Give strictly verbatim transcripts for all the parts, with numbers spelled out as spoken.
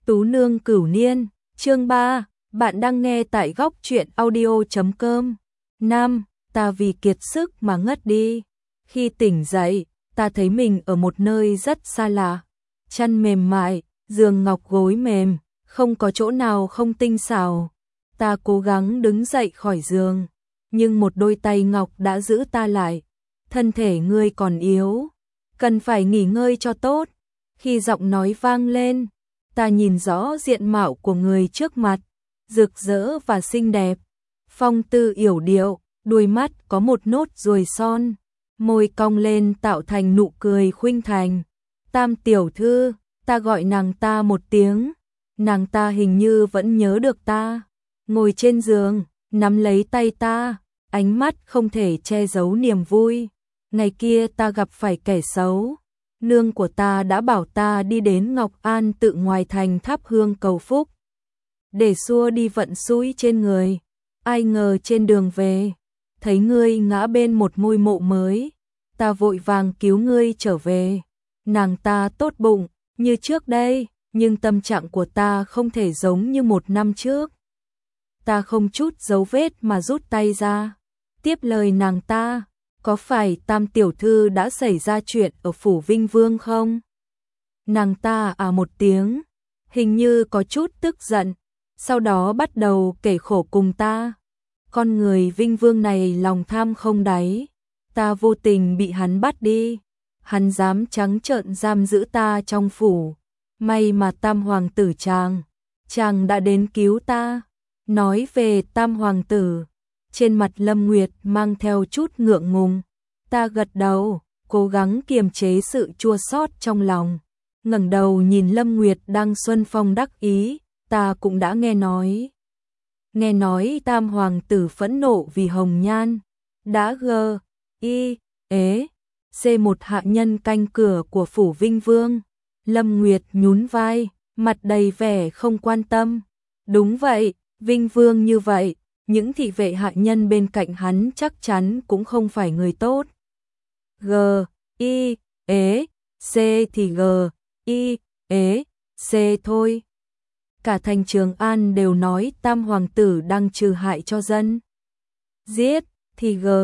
Tú nương cửu niên, chương ba, bạn đang nghe tại góc truyện audio chấm com. Năm, ta vì kiệt sức mà ngất đi. Khi tỉnh dậy, ta thấy mình ở một nơi rất xa lạ. Chăn mềm mại, giường ngọc gối mềm, không có chỗ nào không tinh xảo. Ta cố gắng đứng dậy khỏi giường, nhưng một đôi tay ngọc đã giữ ta lại. Thân thể ngươi còn yếu, cần phải nghỉ ngơi cho tốt. Khi giọng nói vang lên, ta nhìn rõ diện mạo của người trước mặt, rực rỡ và xinh đẹp. Phong tư yểu điệu, đuôi mắt có một nốt ruồi son, môi cong lên tạo thành nụ cười khuynh thành. Tam tiểu thư, ta gọi nàng ta một tiếng, nàng ta hình như vẫn nhớ được ta. Ngồi trên giường, nắm lấy tay ta, ánh mắt không thể che giấu niềm vui. Ngày kia ta gặp phải kẻ xấu, nương của ta đã bảo ta đi đến Ngọc An tự ngoài thành thắp hương cầu phúc, để xua đi vận xui trên người. Ai ngờ trên đường về, thấy ngươi ngã bên một ngôi mộ mới, ta vội vàng cứu ngươi trở về. Nàng ta tốt bụng, như trước đây, nhưng tâm trạng của ta không thể giống như một năm trước. Ta không chút dấu vết mà rút tay ra, tiếp lời nàng ta. Có phải Tam tiểu thư đã xảy ra chuyện ở phủ Vinh Vương không? Nàng ta à một tiếng, hình như có chút tức giận, sau đó bắt đầu kể khổ cùng ta. Con người Vinh Vương này lòng tham không đáy, ta vô tình bị hắn bắt đi, hắn dám trắng trợn giam giữ ta trong phủ. May mà Tam hoàng tử chàng, chàng đã đến cứu ta. Nói về Tam hoàng tử, trên mặt Lâm Nguyệt mang theo chút ngượng ngùng. Ta gật đầu, cố gắng kiềm chế sự chua xót trong lòng. Ngẩng đầu nhìn Lâm Nguyệt đang xuân phong đắc ý, ta cũng đã nghe nói. Nghe nói Tam hoàng tử phẫn nộ vì hồng nhan, đã gờ, y, ế, xê một hạ nhân canh cửa của phủ Vinh Vương. Lâm Nguyệt nhún vai, mặt đầy vẻ không quan tâm. Đúng vậy, Vinh Vương như vậy, những thị vệ hạ nhân bên cạnh hắn chắc chắn cũng không phải người tốt. G, I, ế, C thì G, I, ế, C thôi. Cả thành Trường An đều nói Tam hoàng tử đang trừ hại cho dân. Giết thì G,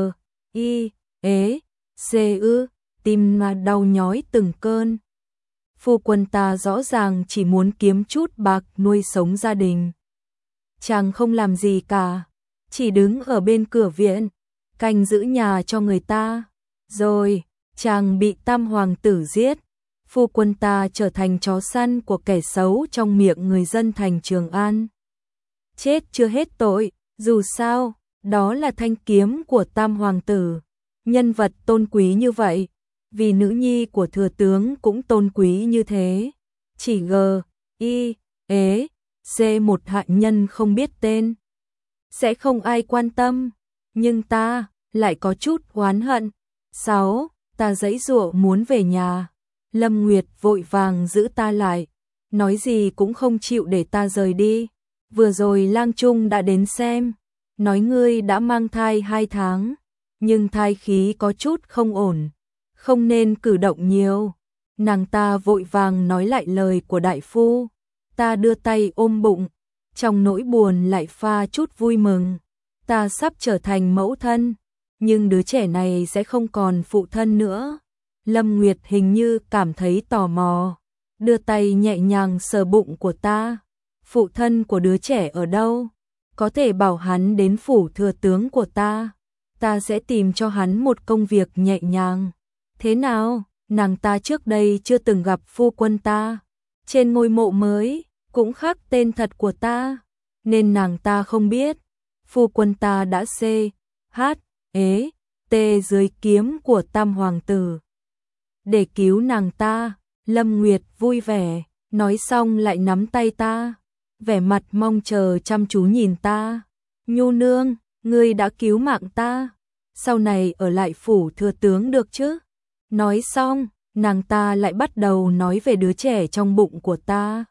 I, ế, C ư, tim mà đau nhói từng cơn. Phu quân ta rõ ràng chỉ muốn kiếm chút bạc nuôi sống gia đình. Chàng không làm gì cả, chỉ đứng ở bên cửa viện, canh giữ nhà cho người ta. Rồi, chàng bị Tam hoàng tử giết. Phu quân ta trở thành chó săn của kẻ xấu trong miệng người dân thành Trường An. Chết chưa hết tội, dù sao, đó là thanh kiếm của Tam hoàng tử. Nhân vật tôn quý như vậy, vì nữ nhi của thừa tướng cũng tôn quý như thế. Chỉ G, I, ế, C một hạ nhân không biết tên, sẽ không ai quan tâm, nhưng ta lại có chút oán hận. Sáu, ta giãy giụa muốn về nhà. Lâm Nguyệt vội vàng giữ ta lại, nói gì cũng không chịu để ta rời đi. Vừa rồi Lang Trung đã đến xem, nói ngươi đã mang thai hai tháng, nhưng thai khí có chút không ổn, không nên cử động nhiều. Nàng ta vội vàng nói lại lời của đại phu. Ta đưa tay ôm bụng, trong nỗi buồn lại pha chút vui mừng. Ta sắp trở thành mẫu thân, nhưng đứa trẻ này sẽ không còn phụ thân nữa. Lâm Nguyệt hình như cảm thấy tò mò, đưa tay nhẹ nhàng sờ bụng của ta. Phụ thân của đứa trẻ ở đâu? Có thể bảo hắn đến phủ thừa tướng của ta, ta sẽ tìm cho hắn một công việc nhẹ nhàng. Thế nào? Nàng ta trước đây chưa từng gặp phu quân ta. Trên ngôi mộ mới cũng khắc tên thật của ta, nên nàng ta không biết. Phu quân ta đã C, H, ế, T dưới kiếm của Tam hoàng tử. Để cứu nàng ta, Lâm Nguyệt vui vẻ, nói xong lại nắm tay ta, vẻ mặt mong chờ chăm chú nhìn ta. Nhu nương, ngươi đã cứu mạng ta, sau này ở lại phủ thừa tướng được chứ? Nói xong, nàng ta lại bắt đầu nói về đứa trẻ trong bụng của ta.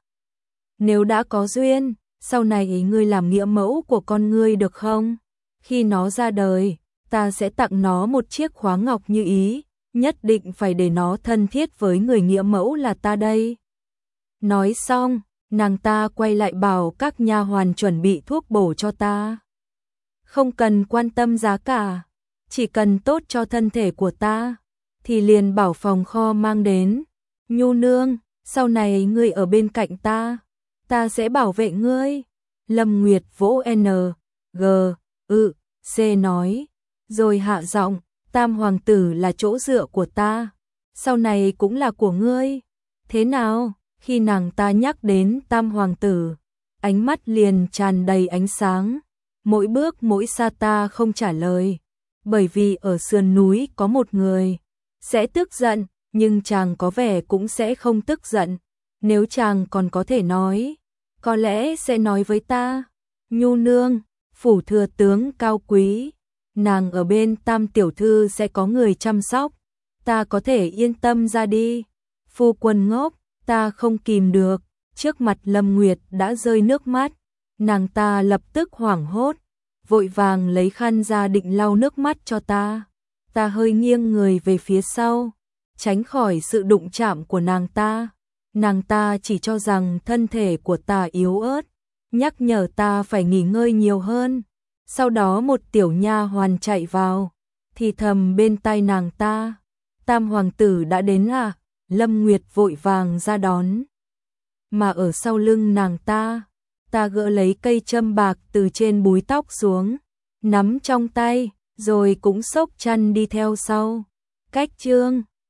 Nếu đã có duyên, sau này ngươi làm nghĩa mẫu của con ngươi được không? Khi nó ra đời, ta sẽ tặng nó một chiếc khóa ngọc như ý, nhất định phải để nó thân thiết với người nghĩa mẫu là ta đây. Nói xong, Nàng ta quay lại bảo các nha hoàn chuẩn bị thuốc bổ cho ta. Không cần quan tâm giá cả, chỉ cần tốt cho thân thể của ta, thì liền bảo phòng kho mang đến. Nhu nương, sau này ngươi ở bên cạnh ta, ta sẽ bảo vệ ngươi. Lâm Nguyệt vỗ N, G, ư, C nói, rồi hạ giọng, Tam hoàng tử là chỗ dựa của ta, sau này cũng là của ngươi. Thế nào? Khi nàng ta nhắc đến Tam hoàng tử, ánh mắt liền tràn đầy ánh sáng. Mỗi bước mỗi xa ta không trả lời, bởi vì ở sườn núi có một người sẽ tức giận, nhưng chàng có vẻ cũng sẽ không tức giận. Nếu chàng còn có thể nói, có lẽ sẽ nói với ta. Nhu nương, phủ thừa tướng cao quý, nàng ở bên Tam tiểu thư sẽ có người chăm sóc, ta có thể yên tâm ra đi. Phu quân ngốc, ta không kìm được. Trước mặt Lâm Nguyệt đã rơi nước mắt, nàng ta lập tức hoảng hốt, vội vàng lấy khăn ra định lau nước mắt cho ta. Ta hơi nghiêng người về phía sau, tránh khỏi sự đụng chạm của nàng ta. Nàng ta chỉ cho rằng thân thể của ta yếu ớt, nhắc nhở ta phải nghỉ ngơi nhiều hơn. Sau đó một tiểu nha hoàn chạy vào, thì thầm bên tai nàng ta, Tam hoàng tử đã đến à? Lâm Nguyệt vội vàng ra đón. Mà ở sau lưng nàng ta, ta gỡ lấy cây châm bạc từ trên búi tóc xuống, nắm trong tay, rồi cũng xốc chăn đi theo sau. Cách chương